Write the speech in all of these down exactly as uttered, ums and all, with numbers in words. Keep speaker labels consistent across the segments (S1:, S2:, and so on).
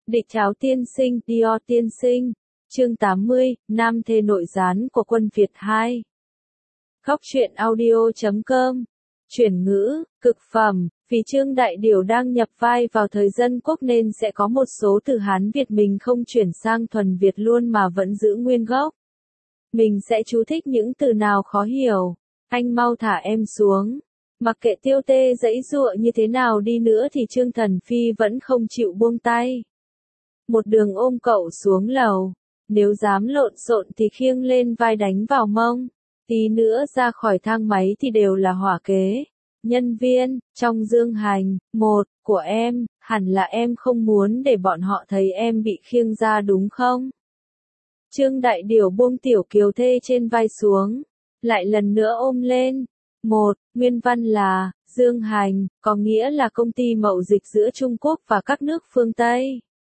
S1: Địch Cháo tiên sinh, Dior tiên sinh. Chương tám mươi, Nam thê nội gián của quân Việt hai. Góc truyện audio chấm com. Chuyển ngữ, cực phẩm, vì Trương Đại Điều đang nhập vai vào thời Dân Quốc nên sẽ có một số từ Hán Việt mình không chuyển sang thuần Việt luôn mà vẫn giữ nguyên gốc. Mình sẽ chú thích những từ nào khó hiểu. Anh mau thả em xuống. Mặc kệ Tiêu Tê giãy giụa như thế nào đi nữa thì Trương Thần Phi vẫn không chịu buông tay. Một đường ôm cậu xuống lầu. Nếu dám lộn xộn thì khiêng lên vai đánh vào mông. Tí nữa ra khỏi thang máy thì đều là hỏa kế. Nhân viên, trong dương hành, một, của em, hẳn là em không muốn để bọn họ thấy em bị khiêng ra đúng không? Trương Đại Điều buông Tiểu Kiều Thê trên vai xuống. Lại lần nữa ôm lên. Một, nguyên văn là, dương hành, có nghĩa là công ty mậu dịch giữa Trung Quốc và các nước phương Tây.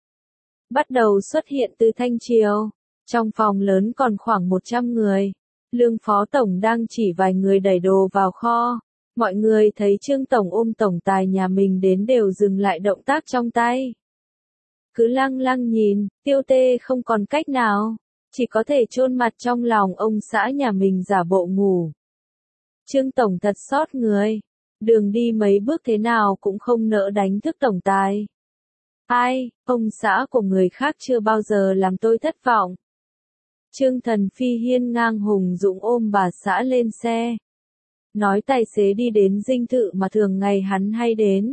S1: Bắt đầu xuất hiện từ Thanh Triều. Trong phòng lớn còn khoảng một trăm người. Lương Phó Tổng đang chỉ vài người đẩy đồ vào kho. Mọi người thấy Trương Tổng ôm tổng tài nhà mình đến đều dừng lại động tác trong tay. Cứ lăng lăng nhìn, Tiêu Tê không còn cách nào. Chỉ có thể chôn mặt trong lòng ông xã nhà mình giả bộ ngủ. Trương Tổng thật xót người. Đường đi mấy bước thế nào cũng không nỡ đánh thức tổng tài. Ai, ông xã của người khác chưa bao giờ làm tôi thất vọng. Trương Thần Phi hiên ngang hùng dũng ôm bà xã lên xe. Nói tài xế đi đến dinh thự mà thường ngày hắn hay đến.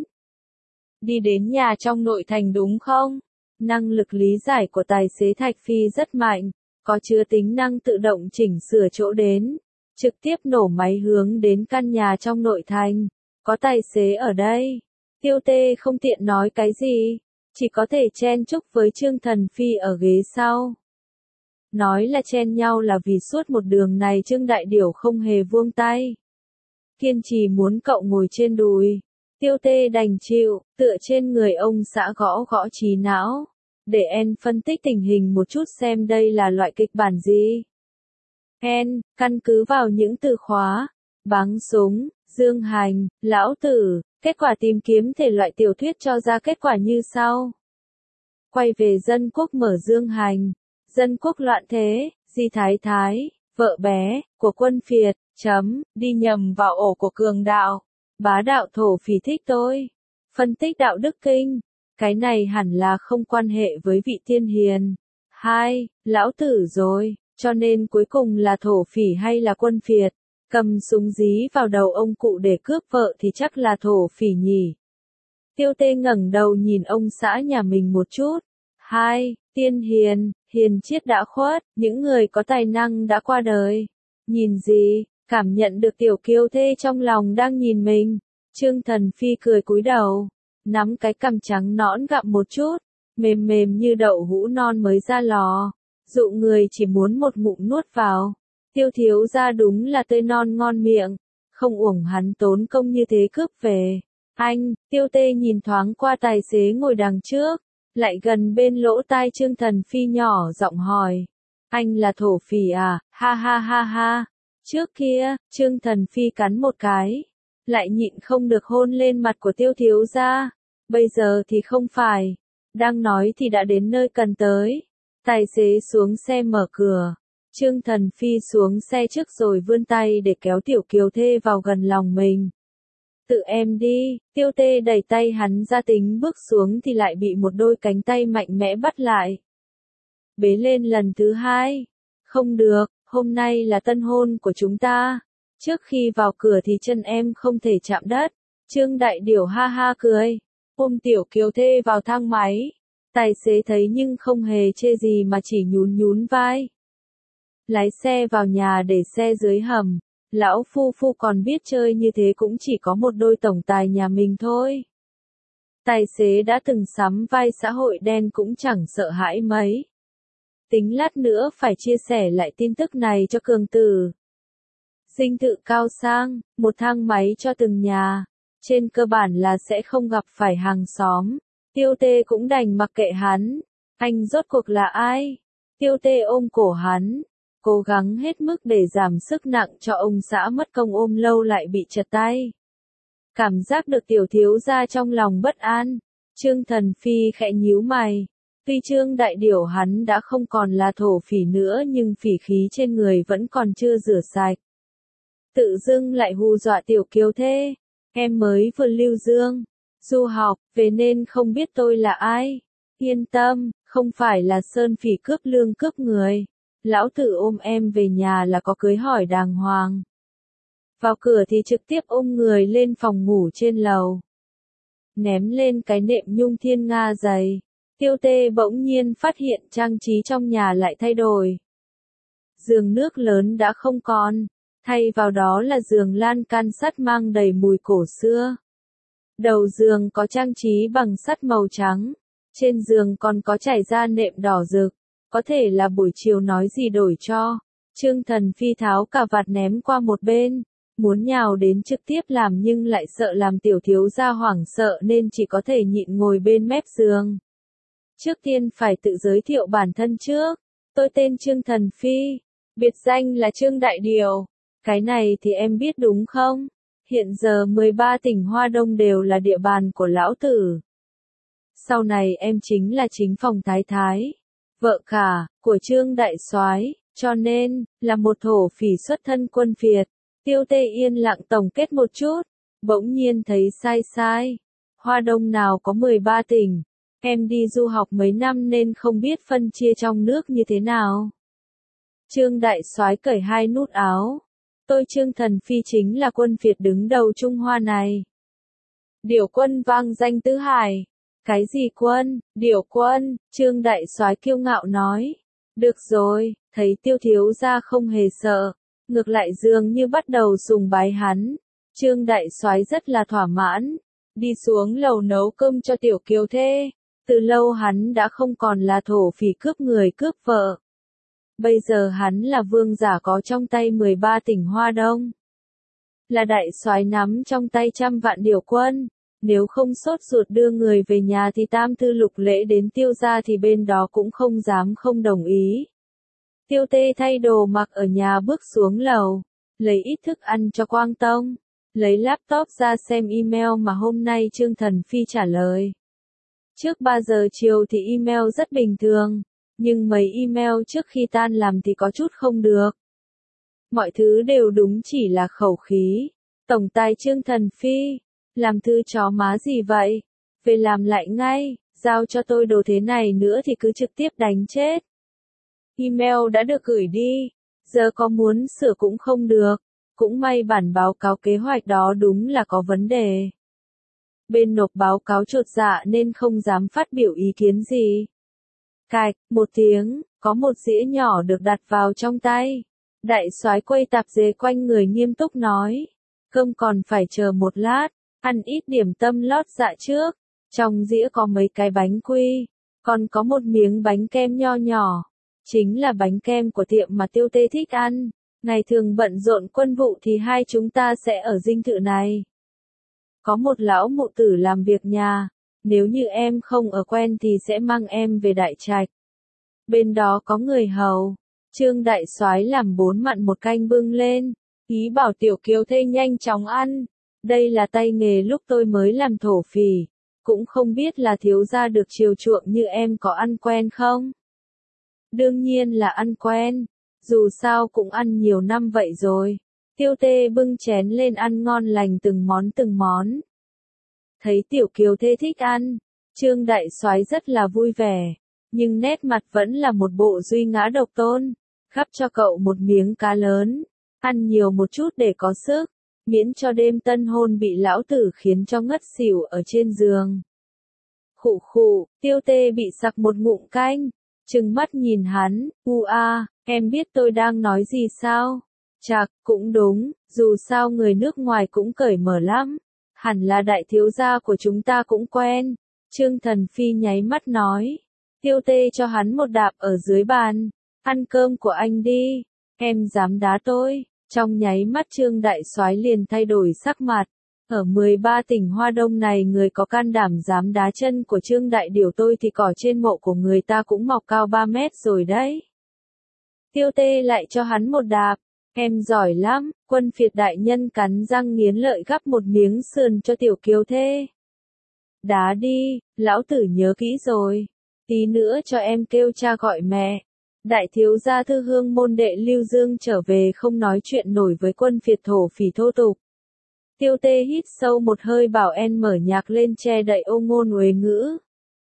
S1: Đi đến nhà trong nội thành đúng không? Năng lực lý giải của tài xế Thạch Phi rất mạnh, có chứa tính năng tự động chỉnh sửa chỗ đến. Trực tiếp nổ máy hướng đến căn nhà trong nội thành. Có tài xế ở đây. Tiêu Tê không tiện nói cái gì. Chỉ có thể chen chúc với Trương Thần Phi ở ghế sau. Nói là chen nhau là vì suốt một đường này Trương Đại Điều không hề buông tay. Kiên trì muốn cậu ngồi trên đùi. Tiêu Tê đành chịu, tựa trên người ông xã gõ gõ trí não. Để En phân tích tình hình một chút xem đây là loại kịch bản gì. En, căn cứ vào những từ khóa, bắn súng, dương hành, lão tử, kết quả tìm kiếm thể loại tiểu thuyết cho ra kết quả như sau. Quay về Dân Quốc mở dương hành. Dân Quốc loạn thế, Di Thái Thái, vợ bé, của quân Việt, chấm, đi nhầm vào ổ của cường đạo. Bá đạo thổ phỉ thích tôi. Phân tích đạo đức kinh. Cái này hẳn là không quan hệ với vị tiên hiền. Hai, lão tử rồi, cho nên cuối cùng là thổ phỉ hay là quân Việt. Cầm súng dí vào đầu ông cụ để cướp vợ thì chắc là thổ phỉ nhỉ. Tiêu Tê ngẩng đầu nhìn ông xã nhà mình một chút. Hai, tiên hiền, hiền triết đã khuất, những người có tài năng đã qua đời. Nhìn gì, cảm nhận được Tiểu Kiều Thê trong lòng đang nhìn mình. Trương Thần Phi cười cúi đầu, nắm cái cằm trắng nõn gặm một chút, mềm mềm như đậu hũ non mới ra lò. Dụ người chỉ muốn một ngụm nuốt vào. Tiêu thiếu gia đúng là tươi non ngon miệng, không uổng hắn tốn công như thế cướp về. Anh, Tiêu Tê nhìn thoáng qua tài xế ngồi đằng trước, lại gần bên lỗ tai Trương Thần Phi nhỏ giọng hỏi. Anh là thổ phỉ à, ha ha ha ha. Trước kia, Trương Thần Phi cắn một cái, lại nhịn không được hôn lên mặt của Tiêu thiếu gia. Bây giờ thì không phải, đang nói thì đã đến nơi cần tới. Tài xế xuống xe mở cửa. Trương Thần Phi xuống xe trước rồi vươn tay để kéo Tiểu Kiều Thê vào gần lòng mình. Tự em đi, Tiêu Tê đẩy tay hắn ra tính bước xuống thì lại bị một đôi cánh tay mạnh mẽ bắt lại. Bế lên lần thứ hai. Không được, hôm nay là tân hôn của chúng ta. Trước khi vào cửa thì chân em không thể chạm đất. Trương Đại Điều ha ha cười. Ôm Tiểu Kiều Thê vào thang máy. Tài xế thấy nhưng không hề chê gì mà chỉ nhún nhún vai. Lái xe vào nhà để xe dưới hầm. Lão phu phu còn biết chơi như thế cũng chỉ có một đôi tổng tài nhà mình thôi. Tài xế đã từng sắm vai xã hội đen cũng chẳng sợ hãi mấy. Tính lát nữa phải chia sẻ lại tin tức này cho cường tử. Dinh thự cao sang, một thang máy cho từng nhà. Trên cơ bản là sẽ không gặp phải hàng xóm. Tiêu Tê cũng đành mặc kệ hắn. Anh rốt cuộc là ai? Tiêu Tê ôm cổ hắn. Cố gắng hết mức để giảm sức nặng cho ông xã mất công ôm lâu lại bị trật tay. Cảm giác được Tiểu thiếu gia trong lòng bất an. Trương Thần Phi khẽ nhíu mày. Tuy Trương Đại Điểu hắn đã không còn là thổ phỉ nữa nhưng phỉ khí trên người vẫn còn chưa rửa sạch. Tự dưng lại hù dọa Tiểu Kiều Thê. Em mới vừa lưu dương, du học, về nên không biết tôi là ai. Yên tâm, không phải là sơn phỉ cướp lương cướp người. Lão tử ôm em về nhà là có cưới hỏi đàng hoàng. Vào cửa thì trực tiếp ôm người lên phòng ngủ trên lầu. Ném lên cái nệm nhung thiên nga dày. Tiêu Tê bỗng nhiên phát hiện trang trí trong nhà lại thay đổi. Giường nước lớn đã không còn, thay vào đó là giường lan can sắt mang đầy mùi cổ xưa. Đầu giường có trang trí bằng sắt màu trắng, trên giường còn có trải ra nệm đỏ rực, có thể là buổi chiều nói gì đổi cho. Trương Thần Phi tháo cà vạt ném qua một bên, muốn nhào đến trực tiếp làm nhưng lại sợ làm tiểu thiếu gia hoảng sợ nên chỉ có thể nhịn ngồi bên mép giường. Trước tiên phải tự giới thiệu bản thân trước, tôi tên Trương Thần Phi, biệt danh là Trương Đại Điều. Cái này thì em biết đúng không? Hiện giờ mười ba tỉnh Hoa Đông đều là địa bàn của lão tử. Sau này em chính là chính phòng thái thái, vợ cả, của Trương Đại Soái, cho nên, là một thổ phỉ xuất thân quân Việt. Tiêu Tê yên lặng tổng kết một chút, bỗng nhiên thấy sai sai. Hoa Đông nào có mười ba tỉnh, em đi du học mấy năm nên không biết phân chia trong nước như thế nào. Trương Đại Soái cởi hai nút áo. Tôi Trương Thần Phi chính là quân Việt đứng đầu Trung Hoa này. Điểu quân vang danh tứ hải. Cái gì quân, điểu quân, Trương Đại Soái kiêu ngạo nói. Được rồi, thấy Tiêu thiếu gia không hề sợ, ngược lại dường như bắt đầu sùng bái hắn. Trương Đại Soái rất là thỏa mãn, đi xuống lầu nấu cơm cho Tiểu Kiều Thê. Từ lâu hắn đã không còn là thổ phỉ cướp người cướp vợ. Bây giờ hắn là vương giả có trong tay mười ba tỉnh Hoa Đông. Là đại soái nắm trong tay trăm vạn điều quân. Nếu không sốt ruột đưa người về nhà thì tam thư lục lễ đến Tiêu gia thì bên đó cũng không dám không đồng ý. Tiêu Tê thay đồ mặc ở nhà bước xuống lầu, lấy ít thức ăn cho Quang Tông, lấy laptop ra xem email mà hôm nay Trương Thần Phi trả lời. Trước ba giờ chiều thì email rất bình thường, nhưng mấy email trước khi tan làm thì có chút không được. Mọi thứ đều đúng chỉ là khẩu khí. Tổng tài Trương Thần Phi, làm thư chó má gì vậy? Về làm lại ngay, giao cho tôi đồ thế này nữa thì cứ trực tiếp đánh chết. Email đã được gửi đi, giờ có muốn sửa cũng không được, cũng may bản báo cáo kế hoạch đó đúng là có vấn đề. Bên nộp báo cáo chột dạ nên không dám phát biểu ý kiến gì. Cạch, một tiếng, có một dĩa nhỏ được đặt vào trong tay. Đại soái quay tạp dề quanh người nghiêm túc nói. Cơm còn phải chờ một lát, ăn ít điểm tâm lót dạ trước. Trong dĩa có mấy cái bánh quy, còn có một miếng bánh kem nho nhỏ. Chính là bánh kem của tiệm mà Tiêu Tê thích ăn. Ngày thường bận rộn quân vụ thì hai chúng ta sẽ ở dinh thự này. Có một lão mụ tử làm việc nhà, nếu như em không ở quen thì sẽ mang em về đại trạch. Bên đó có người hầu. Trương Đại Soái làm bốn mặn một canh bưng lên, ý bảo Tiểu Kiều Thê nhanh chóng ăn. Đây là tay nghề lúc tôi mới làm thổ phỉ, cũng không biết là thiếu gia được chiều chuộng như em có ăn quen không? Đương nhiên là ăn quen, dù sao cũng ăn nhiều năm vậy rồi. Tiêu Tê bưng chén lên ăn ngon lành từng món từng món. Thấy Tiểu Kiều Thê thích ăn, Trương Đại Soái rất là vui vẻ, nhưng nét mặt vẫn là một bộ duy ngã độc tôn. Gắp cho cậu một miếng cá lớn, ăn nhiều một chút để có sức, miễn cho đêm tân hôn bị lão tử khiến cho ngất xỉu ở trên giường. Khụ khụ, Tiêu Tê bị sặc một ngụm canh, trừng mắt nhìn hắn, u a, em biết tôi đang nói gì sao? Chạc, cũng đúng, dù sao người nước ngoài cũng cởi mở lắm, hẳn là đại thiếu gia của chúng ta cũng quen. Trương Thần Phi nháy mắt nói. Tiêu Tê cho hắn một đạp ở dưới bàn. Ăn cơm của anh đi, em dám đá tôi. Trong nháy mắt Trương Đại Soái liền thay đổi sắc mặt. Ở mười ba tỉnh Hoa Đông này người có can đảm dám đá chân của Trương Đại Điểu tôi thì cỏ trên mộ của người ta cũng mọc cao ba mét rồi đấy. Tiêu Tê lại cho hắn một đạp. Em giỏi lắm, quân Việt đại nhân cắn răng nghiến lợi gắp một miếng sườn cho Tiểu Kiều Thê. Đá đi, lão tử nhớ kỹ rồi. Tí nữa cho em kêu cha gọi mẹ. Đại thiếu gia Thư Hương môn đệ Lưu Dương trở về không nói chuyện nổi với quân phiệt thổ phỉ thô tục. Tiêu Tê hít sâu một hơi bảo En mở nhạc lên che đậy ô ngôn uế ngữ.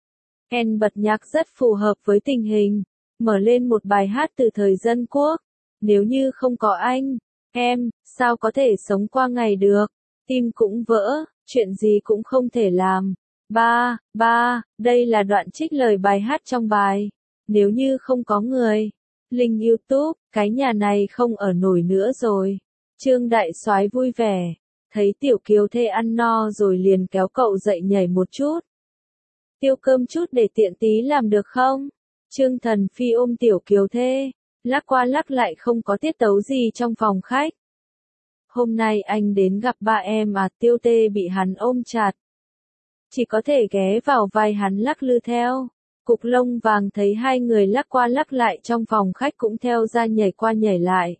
S1: En bật nhạc rất phù hợp với tình hình, mở lên một bài hát từ thời dân quốc. Nếu như không có anh, em, sao có thể sống qua ngày được, tim cũng vỡ, chuyện gì cũng không thể làm. Ba, ba, đây là đoạn trích lời bài hát trong bài. Nếu như không có người, link YouTube, cái nhà này không ở nổi nữa rồi. Trương Đại Soái vui vẻ, thấy Tiểu Kiều Thê ăn no rồi liền kéo cậu dậy nhảy một chút. Tiêu cơm chút để tiện tí làm được không? Trương Thần Phi ôm Tiểu Kiều Thê, lắc qua lắc lại không có tiết tấu gì trong phòng khách. Hôm nay anh đến gặp ba em à? Tiêu Tê bị hắn ôm chặt, chỉ có thể ghé vào vai hắn lắc lư theo. Cục lông vàng thấy hai người lắc qua lắc lại trong phòng khách cũng theo ra nhảy qua nhảy lại.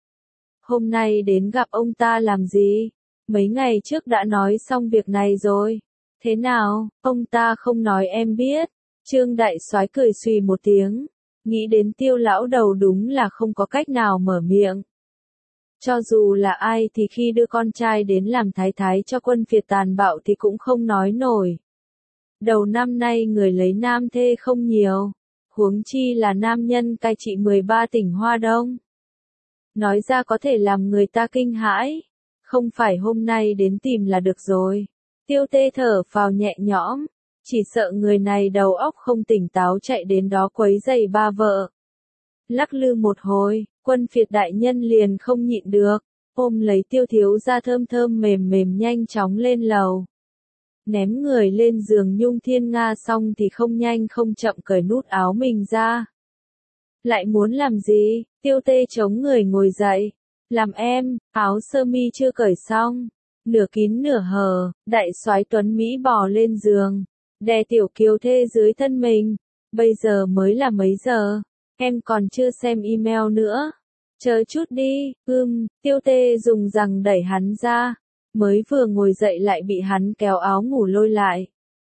S1: Hôm nay đến gặp ông ta làm gì? Mấy ngày trước đã nói xong việc này rồi. Thế nào, ông ta không nói em biết. Trương Đại Soái cười xùy một tiếng, nghĩ đến Tiêu lão đầu đúng là không có cách nào mở miệng. Cho dù là ai thì khi đưa con trai đến làm thái thái cho quân phiệt tàn bạo thì cũng không nói nổi. Đầu năm nay người lấy nam thê không nhiều, huống chi là nam nhân cai trị mười ba tỉnh Hoa Đông. Nói ra có thể làm người ta kinh hãi, không phải hôm nay đến tìm là được rồi. Tiêu Tê thở phào nhẹ nhõm, chỉ sợ người này đầu óc không tỉnh táo chạy đến đó quấy rầy ba vợ. Lắc lư một hồi, quân phiệt đại nhân liền không nhịn được, ôm lấy Tiêu thiếu gia thơm thơm mềm mềm nhanh chóng lên lầu. Ném người lên giường Nhung Thiên Nga xong thì không nhanh không chậm cởi nút áo mình ra. Lại muốn làm gì? Tiêu Tê chống người ngồi dậy. Làm em, áo sơ mi chưa cởi xong, nửa kín nửa hở, Đại Soái Tuấn Mỹ bò lên giường, đè Tiểu Kiều Thê dưới thân mình. Bây giờ mới là mấy giờ? Em còn chưa xem email nữa. Chờ chút đi, ưm, Tiêu Tê dùng rằng đẩy hắn ra. Mới vừa ngồi dậy lại bị hắn kéo áo ngủ lôi lại.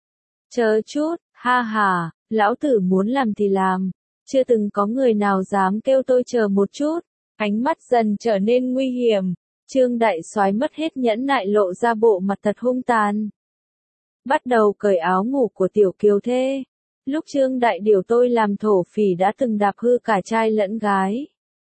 S1: Chờ chút, ha ha, lão tử muốn làm thì làm. Chưa từng có người nào dám kêu tôi chờ một chút. Ánh mắt dần trở nên nguy hiểm. Trương Đại Soái mất hết nhẫn nại lộ ra bộ mặt thật hung tàn. Bắt đầu cởi áo ngủ của Tiểu Kiều Thê. Lúc Trương Đại điều tôi làm thổ phỉ đã từng đạp hư cả trai lẫn gái.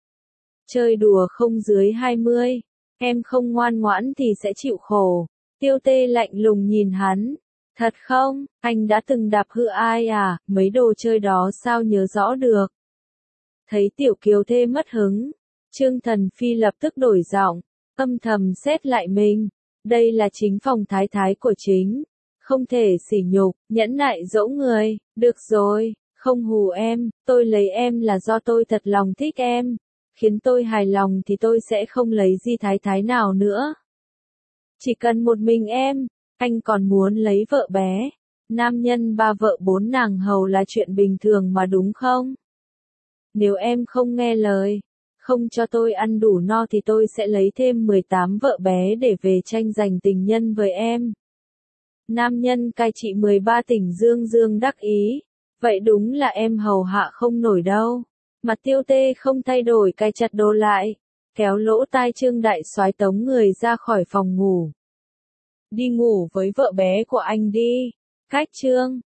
S1: Chơi đùa không dưới hai mươi. Em không ngoan ngoãn thì sẽ chịu khổ. Tiêu Tê lạnh lùng nhìn hắn. Thật không, anh đã từng đạp hư ai à, mấy đồ chơi đó sao nhớ rõ được. Thấy Tiểu Kiều Thê mất hứng, Trương Thần Phi lập tức đổi giọng, âm thầm xét lại mình. Đây là chính phòng thái thái của chính. Không thể sỉ nhục, nhẫn nại dỗ người. Được rồi, không hù em, tôi lấy em là do tôi thật lòng thích em. Khiến tôi hài lòng thì tôi sẽ không lấy di thái thái nào nữa. Chỉ cần một mình em, anh còn muốn lấy vợ bé. Nam nhân ba vợ bốn nàng hầu là chuyện bình thường mà đúng không? Nếu em không nghe lời, không cho tôi ăn đủ no thì tôi sẽ lấy thêm mười tám vợ bé để về tranh giành tình nhân với em. Nam nhân cai trị mười ba tỉnh Dương Dương đắc ý. Vậy đúng là em hầu hạ không nổi đâu. Mặt Tiêu Tê không thay đổi cài chặt đồ lại, kéo lỗ tai Trương Đại Soái tống người ra khỏi phòng ngủ. Đi ngủ với vợ bé của anh đi. Cách Trương